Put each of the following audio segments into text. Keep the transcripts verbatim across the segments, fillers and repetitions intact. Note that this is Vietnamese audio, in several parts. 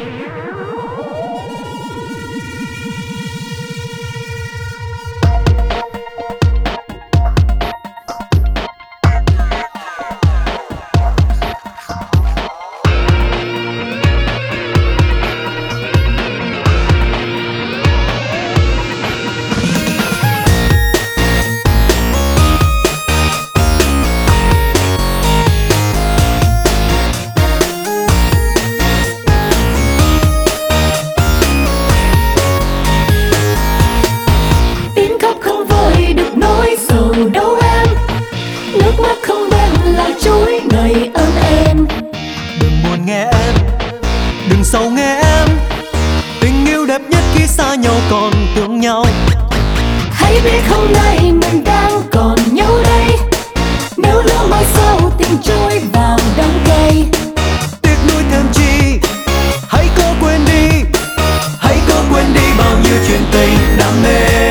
Sầu nghe em, tình yêu đẹp nhất khi xa nhau còn thương nhau. Hãy biết hôm nay mình đang còn nhau đây, nếu lỡ mai sau tình trôi vào đắng cay. Tiếc nuối thêm chi, hãy cố quên đi, hãy cố quên đi bao nhiêu chuyện tình đam mê.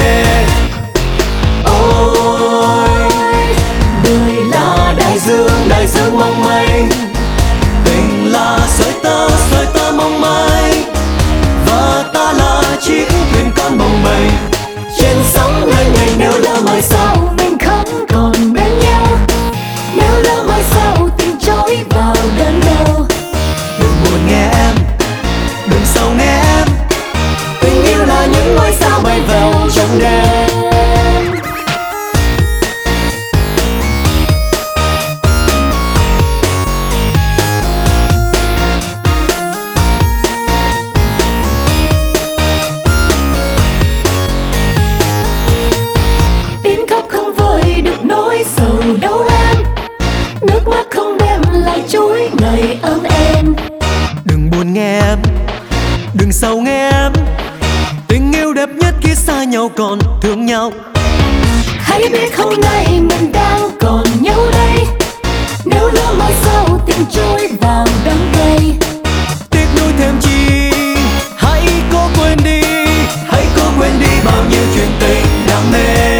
Ôi, đời là đại dương, đại dương mong manh, tình là sợi tơ, sợi tơ mong manh, và ta là chiếc thuyền con bồng bềnh trên sóng lênh đênh. Nếu lỡ mai sau mình không còn bên nhau, nếu lỡ mai sau tình trôi vào đơn đau. Đừng buồn nghe em, đừng sầu nghe em, Tình yêu là những ngôi sao bay vào trong đêm. Tiếng khóc không vơi được nỗi sầu đau em, nước mắt không đem lại chuỗi ngày ấm êm. Đừng buồn nghe em, đừng sầu nghe em, tình yêu đẹp nhất khi xa nhau còn thương nhau. Hãy biết hôm nay mình đang còn nhau đây, nếu lỡ mai sau tình trôi vào đắng cay. Tiếc nuối thêm chi, hãy cố quên đi, hãy cố quên đi bao nhiêu chuyện tình đam mê.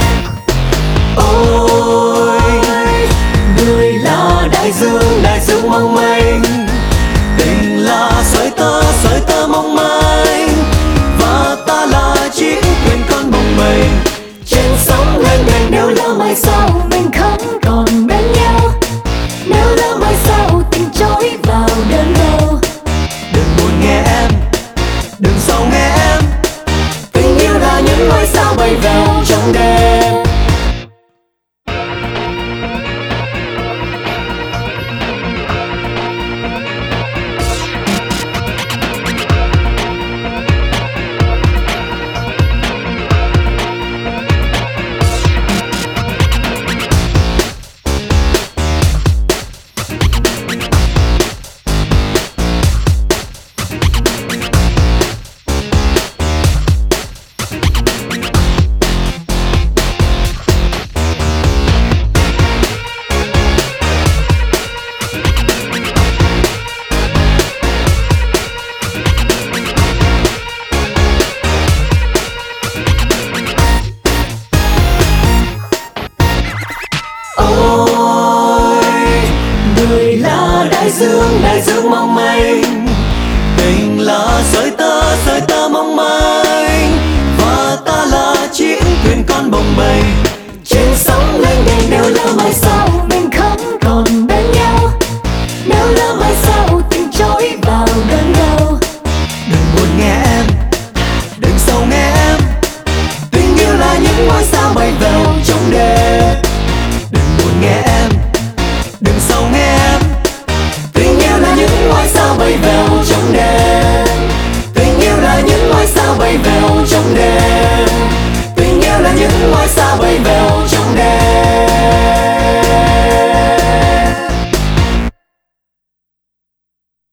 Ôi, Người là đại dương, đại dương mong manh, tình là sợi tơ, sợi tơ mong manh, và ta là chiếc thuyền con bồng bềnh trên sóng lênh đênh. Nếu lỡ mai sau mình không còn bên nhau, nếu lỡ mai sau tình trôi vào đơn đau. Đừng buồn nghe em, đừng sầu nghe em, Tình yêu là những ngôi sao bay vào trong đêm. Người là đại dương, đại dương mong manh, tình là sợi tơ, sợi tơ mong manh, và ta là chiếc thuyền con bồng bềnh Trên sóng lênh đênh. Nếu lỡ mai sau mình không còn bên nhau, nếu lỡ mai sau tình trôi vào đơn đau. Đừng buồn nghe em, đừng sầu nghe em, tình yêu là những ngôi sao bay vào trong đêm. Đừng buồn nghe em, đừng sầu nghe em, Tình yêu là những ngôi sao bay vào trong đêm. tình yêu là những ngôi sao bay vào trong đêm, Tình yêu là những ngôi sao bay vào trong đêm.